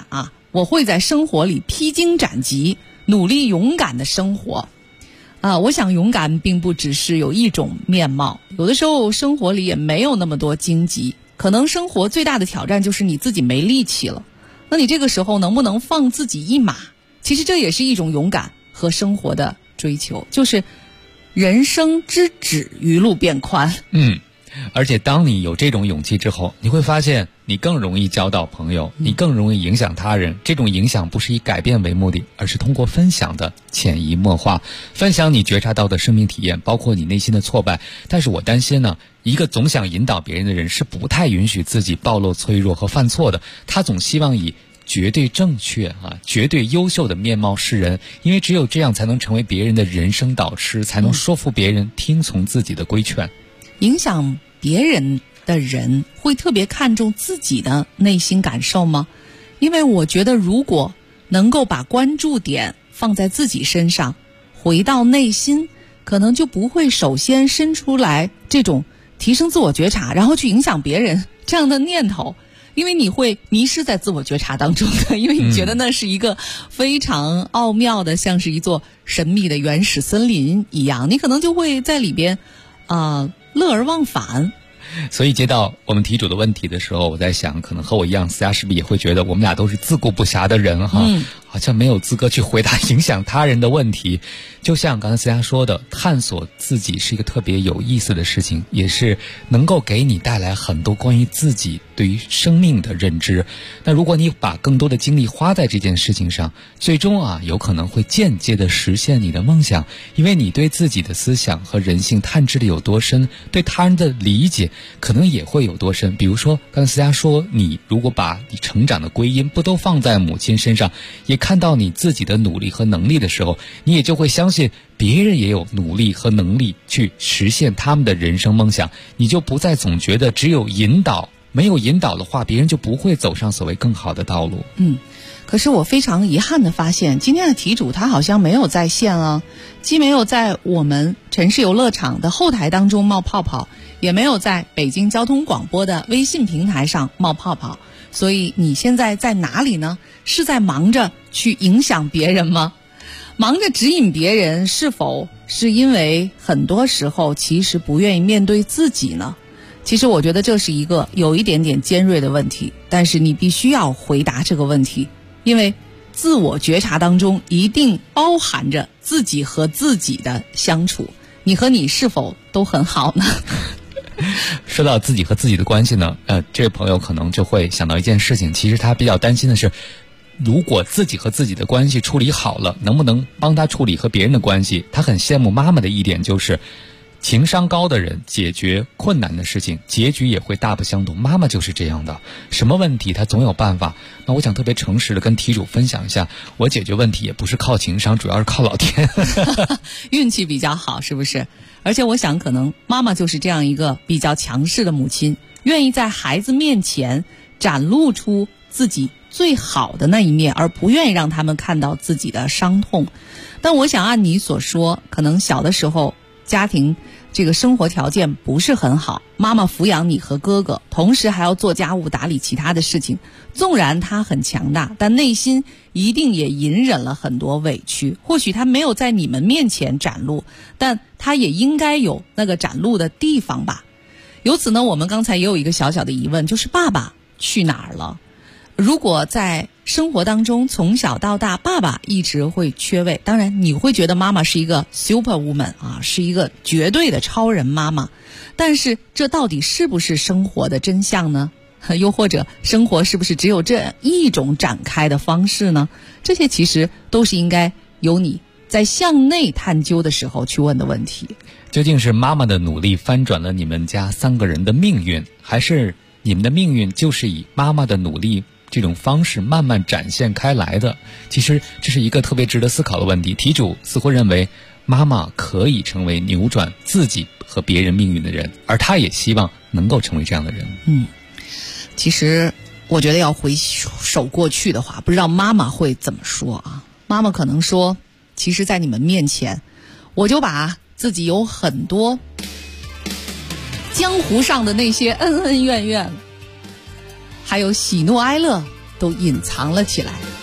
我会在生活里披荆斩棘，努力勇敢的生活。我想勇敢并不只是有一种面貌，有的时候生活里也没有那么多荆棘，可能生活最大的挑战就是你自己没力气了。那你这个时候能不能放自己一马？其实这也是一种勇敢和生活的追求，就是人生之止，余路变宽。 而且当你有这种勇气之后，你会发现你更容易交到朋友，你更容易影响他人。这种影响不是以改变为目的，而是通过分享的潜移默化，分享你觉察到的生命体验，包括你内心的挫败。但是我担心呢，一个总想引导别人的人是不太允许自己暴露脆弱和犯错的，他总希望以绝对正确绝对优秀的面貌示人，因为只有这样才能成为别人的人生导师，才能说服别人听从自己的规劝。 影响别人的人会特别看重自己的内心感受吗？因为我觉得如果能够把关注点放在自己身上，回到内心，可能就不会首先生出来这种提升自我觉察然后去影响别人这样的念头，因为你会迷失在自我觉察当中的，因为你觉得那是一个非常奥妙的，像是一座神秘的原始森林一样，你可能就会在里边乐而忘返。 所以接到我们题主的问题的时候，我在想，可能和我一样，思佳是不是也会觉得我们俩都是自顾不暇的人好像没有资格去回答影响他人的问题。就像刚才思佳说的，探索自己是一个特别有意思的事情，也是能够给你带来很多关于自己对于生命的认知。那如果你把更多的精力花在这件事情上，最终有可能会间接的实现你的梦想，因为你对自己的思想和人性探知的有多深，对他人的理解可能也会有多深。比如说刚才思佳说，你如果把你成长的归因不都放在母亲身上，也看到你自己的努力和能力的时候，你也就会相信别人也有努力和能力去实现他们的人生梦想，你就不再总觉得只有引导，没有引导的话，别人就不会走上所谓更好的道路。 可是我非常遗憾的发现，今天的题主他好像没有在线啊，既没有在我们城市游乐场的后台当中冒泡泡，也没有在北京交通广播的微信平台上冒泡泡。所以你现在在哪里呢？是在忙着去影响别人吗？忙着指引别人，是否是因为很多时候其实不愿意面对自己呢？其实我觉得这是一个有一点点尖锐的问题，但是你必须要回答这个问题，因为自我觉察当中一定包含着自己和自己的相处，你和你是否都很好呢？ 说到自己和自己的关系呢，这位朋友可能就会想到一件事情，其实他比较担心的是，如果自己和自己的关系处理好了，能不能帮他处理和别人的关系？他很羡慕妈妈的一点就是，情商高的人解决困难的事情，结局也会大不相同。妈妈就是这样的，什么问题她总有办法。那我想特别诚实的跟题主分享一下，我解决问题也不是靠情商，主要是靠老天。 运气比较好，是不是？而且我想可能妈妈就是这样一个比较强势的母亲，愿意在孩子面前展露出自己最好的那一面，而不愿意让他们看到自己的伤痛。但我想按你所说，可能小的时候家庭这个生活条件不是很好，妈妈抚养你和哥哥，同时还要做家务打理其他的事情，纵然她很强大，但内心一定也隐忍了很多委屈。或许她没有在你们面前展露，但她也应该有那个展露的地方吧。由此呢，我们刚才也有一个小小的疑问，就是爸爸去哪儿了？如果在生活当中从小到大爸爸一直会缺位，当然你会觉得妈妈是一个 super woman 是一个绝对的超人妈妈，但是这到底是不是生活的真相呢？又或者生活是不是只有这一种展开的方式呢？这些其实都是应该由你在向内探究的时候去问的问题。 究竟是妈妈的努力翻转了你们家3个人的命运，还是你们的命运就是以妈妈的努力这种方式慢慢展现开来的？其实这是一个特别值得思考的问题。题主似乎认为妈妈可以成为扭转自己和别人命运的人，而他也希望能够成为这样的人。 其实我觉得要回首过去的话，不知道妈妈会怎么说啊？妈妈可能说，其实在你们面前，我就把自己有很多江湖上的那些恩恩怨怨还有喜怒哀乐都隐藏了起来。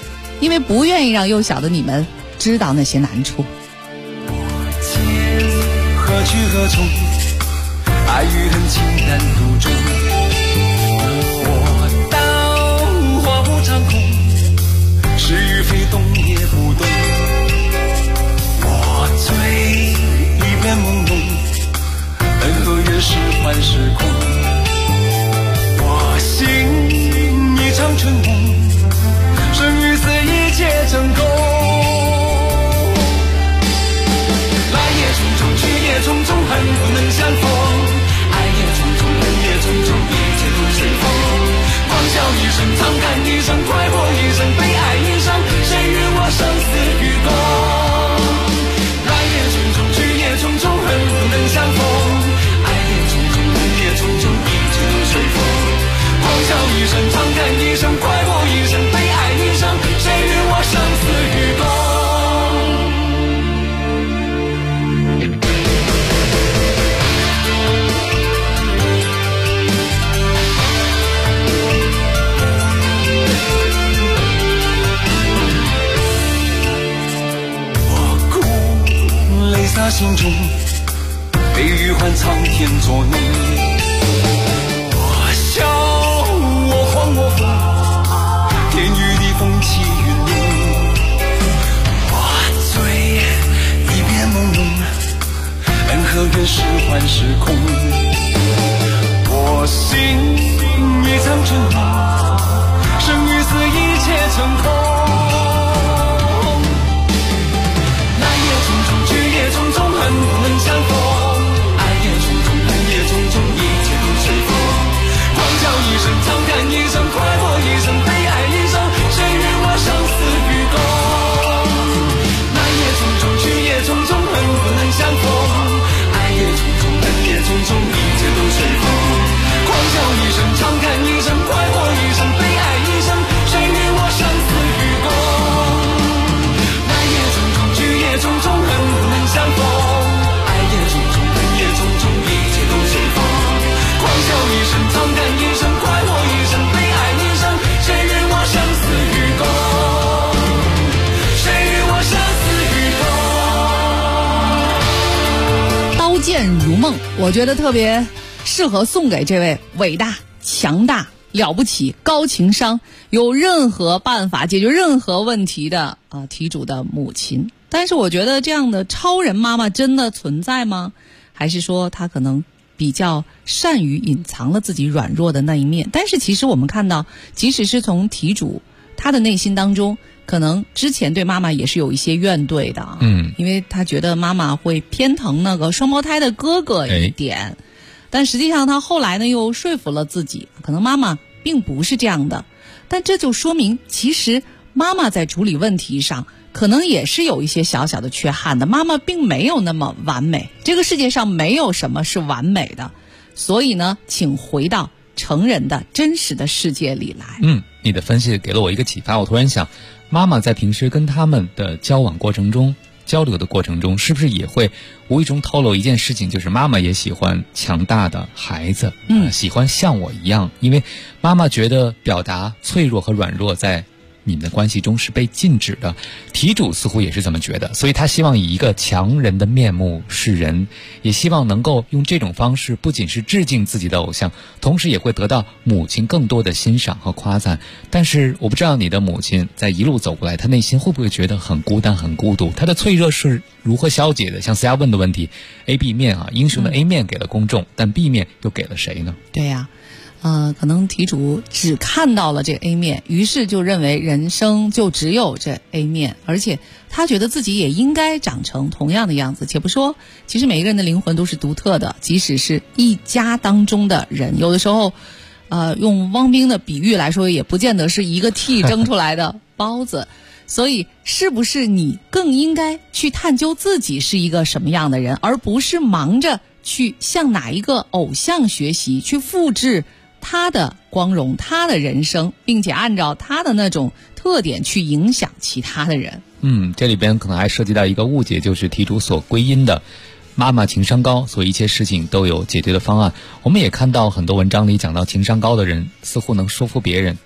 因为不愿意让幼小的你们知道那些难处。 何去何从？爱与恨情难独钟。我道花无常空，是与非动也不动。我醉一片朦胧，恩和怨是幻是空。我醒一场春梦，生与死一切成空。去也匆匆，恨不能相逢；爱也匆匆，恨也匆匆，一切都随风。狂笑一声，长叹一声，快活一生，悲哀一生，谁与我生死与共？来也匆匆，去也匆匆，恨不能相逢；爱也匆匆，恨也匆匆，一切都随风。狂笑一声，长叹一声，快活一生，悲哀一生，谁与我生死与共？洒心中，悲与欢苍天作弄。我笑，我慌，我疯，天与地风起云涌。我醉，一片朦胧，恩和怨是幻是空。我醒，一场春梦，生与死一切成空。恨不能相逢，爱也匆匆，恨也匆匆，一切都随风。狂笑一声，长叹一声，快活一生，悲哀一生，谁与我生死与共？来也匆匆，去也匆匆，恨不能相逢。爱也匆匆，恨也匆匆，一切都随风。狂笑一声，长叹一声，快活一生，悲哀一生，谁与我生死与共？来也匆匆，去也匆匆，恨不能相逢。 刀剑如梦，我觉得特别适合送给这位伟大、强大、了不起、高情商、有任何办法解决任何问题的题主的母亲。但是我觉得这样的超人妈妈真的存在吗？还是说她可能比较善于隐藏了自己软弱的那一面？但是其实我们看到，即使是从题主他的内心当中，可能之前对妈妈也是有一些怨怼的，因为他觉得妈妈会偏疼那个双胞胎的哥哥一点，但实际上他后来呢又说服了自己，可能妈妈并不是这样的。但这就说明，其实妈妈在处理问题上可能也是有一些小小的缺憾的，妈妈并没有那么完美，这个世界上没有什么是完美的。所以呢，请回到成人的真实的世界里来。 你的分析给了我一个启发，我突然想，妈妈在平时跟他们的交往过程中、交流的过程中，是不是也会无意中透露一件事情，就是妈妈也喜欢强大的孩子，喜欢像我一样，因为妈妈觉得表达脆弱和软弱在你们的关系中是被禁止的。题主似乎也是这么觉得，所以他希望以一个强人的面目示人，也希望能够用这种方式不仅是致敬自己的偶像，同时也会得到母亲更多的欣赏和夸赞。但是我不知道你的母亲在一路走过来，她内心会不会觉得很孤单很孤独，她的脆弱是如何消解的？像思佳问的问题 A B 面英雄的 A 面给了公众，但 B 面又给了谁呢？ 对呀，可能题主只看到了这 A 面，于是就认为人生就只有这 A 面，而且他觉得自己也应该长成同样的样子。且不说，其实每一个人的灵魂都是独特的，即使是一家当中的人，有的时候用汪冰的比喻来说，也不见得是一个屉蒸出来的包子。所以是不是你更应该去探究自己是一个什么样的人，而不是忙着去向哪一个偶像学习，去复制他的光荣，他的人生，并且按照他的那种特点去影响其他的人。 这里边可能还涉及到一个误解，就是题主所归因的妈妈情商高，所以一切事情都有解决的方案。我们也看到很多文章里讲到情商高的人似乎能说服别人，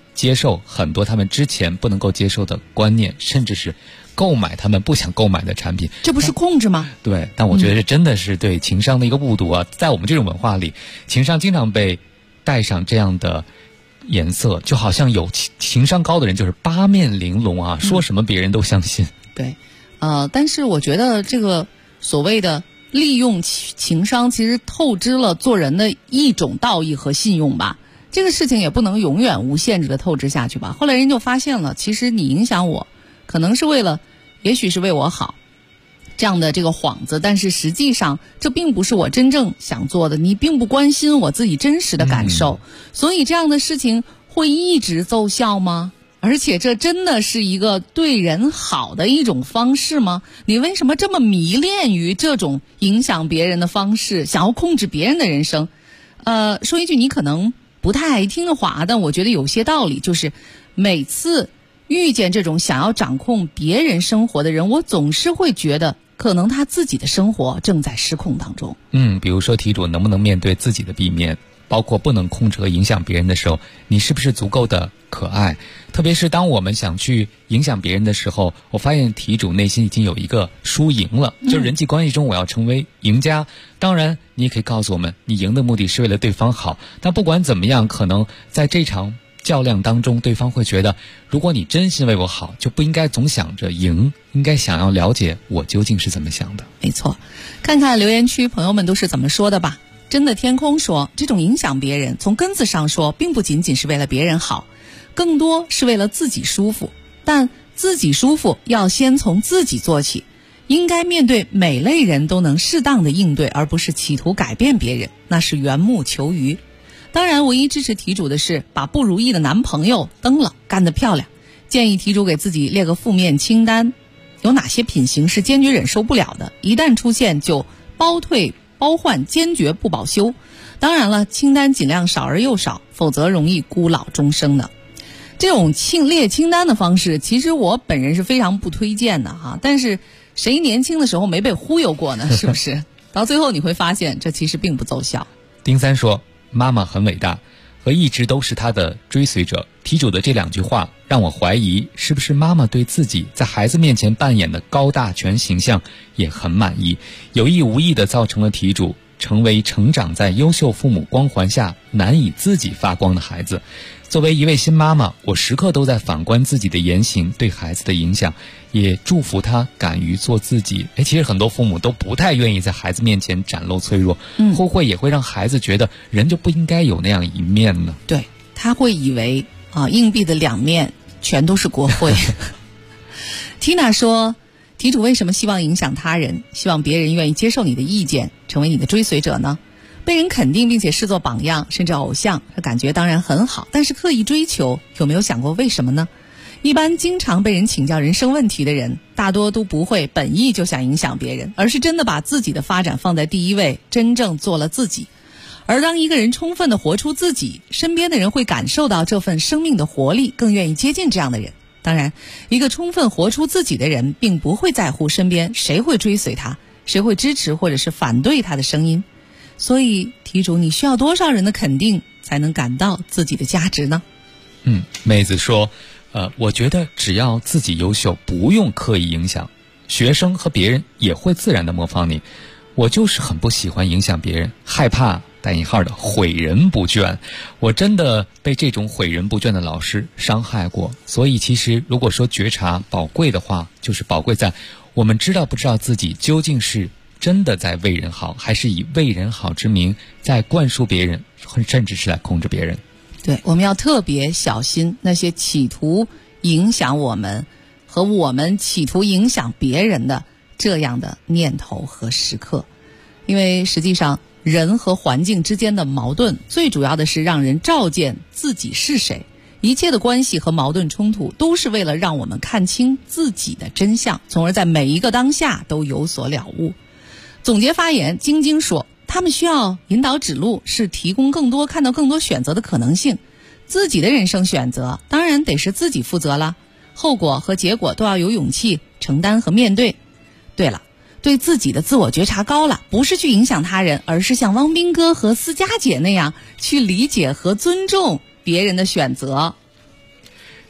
接受很多他们之前不能够接受的观念，甚至是购买他们不想购买的产品。 这不是控制吗？ 对，但我觉得这真的是对情商的一个误读啊！在我们这种文化里，情商经常被带上这样的颜色，就好像有情商高的人就是八面玲珑啊，说什么别人都相信。 对，但是我觉得这个所谓的利用情商，其实透支了做人的一种道义和信用吧。这个事情也不能永远无限制的透支下去吧。后来人就发现了，其实你影响我，可能是为了，也许是为我好，这样的这个幌子，但是实际上这并不是我真正想做的，你并不关心我自己真实的感受，所以这样的事情会一直奏效吗？而且这真的是一个对人好的一种方式吗？你为什么这么迷恋于这种影响别人的方式，想要控制别人的人生？说一句你可能不太爱听的话，但我觉得有些道理，就是每次遇见这种想要掌控别人生活的人，我总是会觉得可能他自己的生活正在失控当中。 比如说题主能不能面对自己的弊面，包括不能控制和影响别人的时候，你是不是足够的可爱？特别是当我们想去影响别人的时候，我发现题主内心已经有一个输赢了，就是人际关系中我要成为赢家。当然你也可以告诉我们，你赢的目的是为了对方好，但不管怎么样，可能在这场较量当中，对方会觉得，如果你真心为我好，就不应该总想着赢，应该想要了解我究竟是怎么想的。 没错，看看留言区朋友们都是怎么说的吧。真的天空说，这种影响别人，从根子上说，并不仅仅是为了别人好，更多是为了自己舒服。但自己舒服要先从自己做起，应该面对每类人都能适当的应对，而不是企图改变别人，那是缘木求鱼。当然，唯一支持题主的是把不如意的男朋友登了，干得漂亮。建议题主给自己列个负面清单，有哪些品行是坚决忍受不了的，一旦出现就包退包换，坚决不保修。当然了，清单尽量少而又少，否则容易孤老终生的。这种列清单的方式，其实我本人是非常不推荐的哈。但是谁年轻的时候没被忽悠过呢？是不是？到最后你会发现，这其实并不奏效。 丁三说，妈妈很伟大，和一直都是她的追随者。题主的这两句话让我怀疑，是不是妈妈对自己在孩子面前扮演的高大全形象也很满意，有意无意地造成了题主成为成长在优秀父母光环下难以自己发光的孩子。作为一位新妈妈，我时刻都在反观自己的言行对孩子的影响，也祝福她敢于做自己。其实很多父母都不太愿意在孩子面前展露脆弱，会不会也会让孩子觉得人就不应该有那样一面呢？ 对，他会以为硬币的两面全都是国会。Tina 说，题主为什么希望影响他人，希望别人愿意接受你的意见，成为你的追随者呢？被人肯定并且视作榜样甚至偶像，这感觉当然很好，但是刻意追求，有没有想过为什么呢？一般经常被人请教人生问题的人，大多都不会本意就想影响别人，而是真的把自己的发展放在第一位，真正做了自己。而当一个人充分地活出自己，身边的人会感受到这份生命的活力，更愿意接近这样的人。当然，一个充分活出自己的人，并不会在乎身边谁会追随他，谁会支持或者是反对他的声音。所以题主，你需要多少人的肯定才能感到自己的价值呢？ 妹子说，我觉得只要自己优秀，不用刻意影响，学生和别人也会自然的模仿你。我就是很不喜欢影响别人，害怕带引号的毁人不倦。我真的被这种毁人不倦的老师伤害过。所以其实如果说觉察宝贵的话，就是宝贵在我们知道不知道自己究竟是真的在为人好，还是以为人好之名在灌输别人，甚至是来控制别人。 对，我们要特别小心那些企图影响我们和我们企图影响别人的这样的念头和时刻。因为实际上人和环境之间的矛盾，最主要的是让人照见自己是谁。一切的关系和矛盾冲突，都是为了让我们看清自己的真相，从而在每一个当下都有所了悟。总结发言，晶晶说，他们需要引导指路，是提供更多看到更多选择的可能性。自己的人生选择当然得是自己负责了，后果和结果都要有勇气承担和面对。对了，对自己的自我觉察高了，不是去影响他人，而是像汪斌哥和思佳姐那样去理解和尊重别人的选择。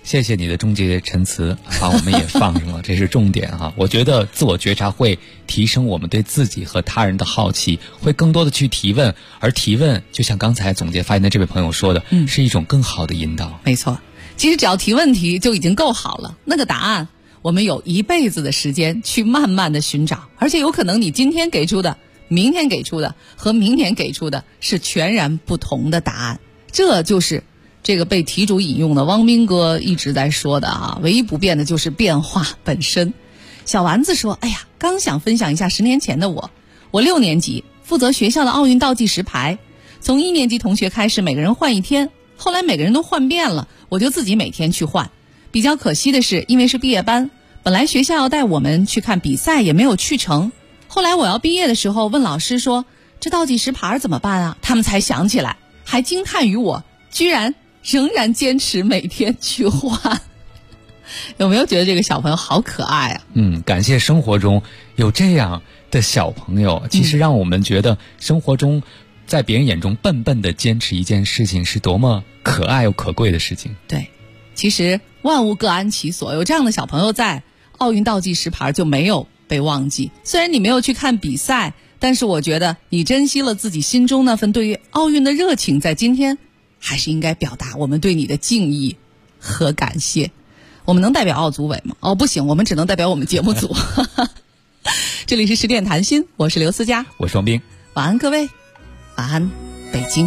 谢谢你的终结陈词，把我们也放上了，这是重点哈。我觉得自我觉察会提升我们对自己和他人的好奇，会更多的去提问，而提问就像刚才总结发言的这位朋友说的，是一种更好的引导。 没错，其实只要提问题就已经够好了，那个答案我们有一辈子的时间去慢慢的寻找，而且有可能你今天给出的、明天给出的和明年给出的是全然不同的答案。这就是这个被题主引用的汪斌哥一直在说的啊，唯一不变的就是变化本身。小丸子说，哎呀，刚想分享一下10年前的我6年级负责学校的奥运倒计时牌，从1年级同学开始每个人换一天，后来每个人都换遍了，我就自己每天去换。比较可惜的是，因为是毕业班，本来学校要带我们去看比赛也没有去成，后来我要毕业的时候问老师说，这倒计时牌怎么办啊？他们才想起来，还惊叹于我居然仍然坚持每天去换。有没有觉得这个小朋友好可爱啊？ 感谢生活中有这样的小朋友，其实让我们觉得生活中在别人眼中笨笨的坚持一件事情是多么可爱又可贵的事情。 对，其实万物各安其所，有这样的小朋友在，奥运倒计时牌就没有被忘记。虽然你没有去看比赛，但是我觉得你珍惜了自己心中那份对于奥运的热情，在今天还是应该表达我们对你的敬意和感谢。我们能代表奥组委吗？不行，我们只能代表我们节目组。这里是10点谈心，我是刘思佳， 我是王斌。 晚安各位，晚安北京。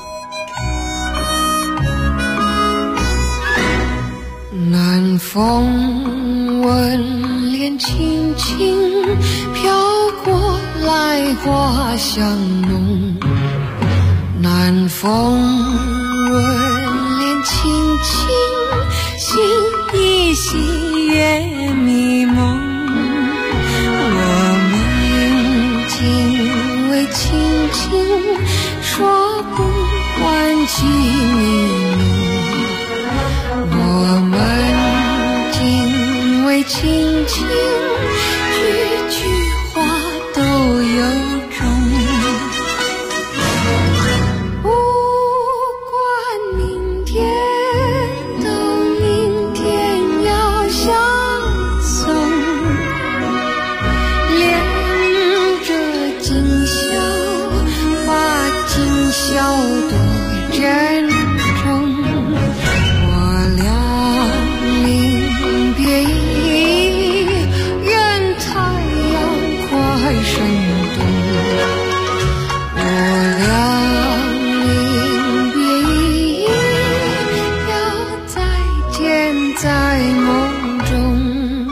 南风吻脸轻轻飘过来，花香浓。南风吻脸轻轻，心依稀月迷蒙。我们仅为轻轻说不完情意浓，我们仅为轻轻，句句话都有种。不管明天到明天要相送，恋着今宵，把今宵多珍重。我俩临别意，愿太阳快升东。我俩临别意，要再见在梦中。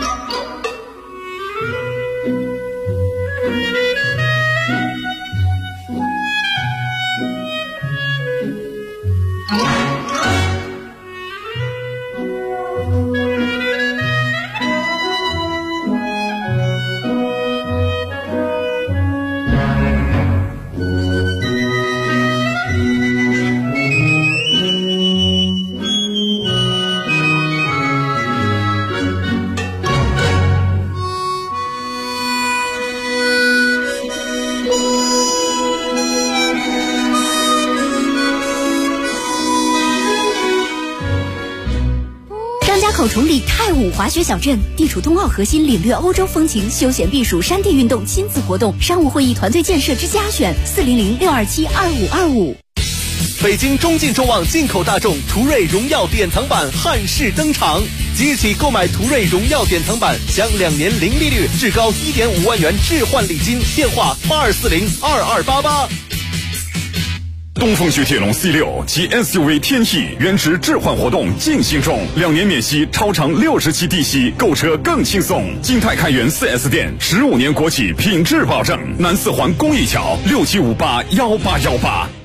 口崇礼太武滑雪小镇，地处冬奥核心，领略欧洲风情，休闲避暑，山地运动，亲子活动，商务会议团队建设之家选，400-627-2525。 北京中进众旺进口大众途锐荣耀典藏版汉式登场，即日起购买途锐荣耀典藏版，享2年零利率，至高1.5万元置换礼金。电话82402288。 东风雪铁龙 C6 及 SUV 天翼原值置换活动进行中，2年免息，超长60期低息，购车更轻松。金泰开元 4S 店，15年国企品质保证。南四环公益桥67581818。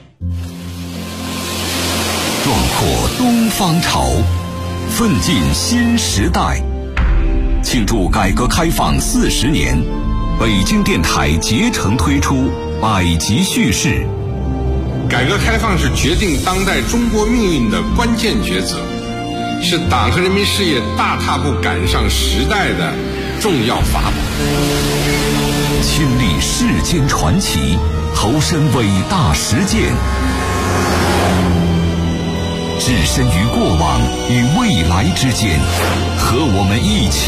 壮阔东方潮，奋进新时代。庆祝改革开放40年，北京电台竭诚推出百集叙事。 改革开放是决定当代中国命运的关键抉择，是党和人民事业大踏步赶上时代的重要法宝。 亲历世间传奇，投身伟大实践。 置身于过往与未来之间，和我们一起